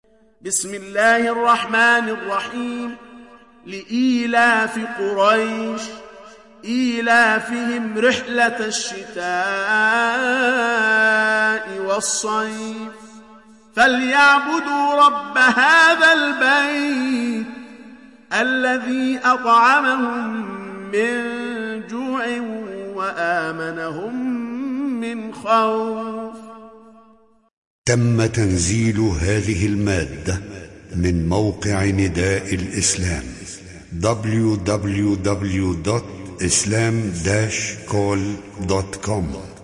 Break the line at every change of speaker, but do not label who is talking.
بسم الله الرحمن الرحيم. لإيلاف قريش إيلافهم رحلة الشتاء والصيف فليعبدوا رب هذا البيت الذي أطعمهم من جوع وآمنهم من خوف.
تم تنزيل هذه المادة من موقع نداء الإسلام www.islam-call.com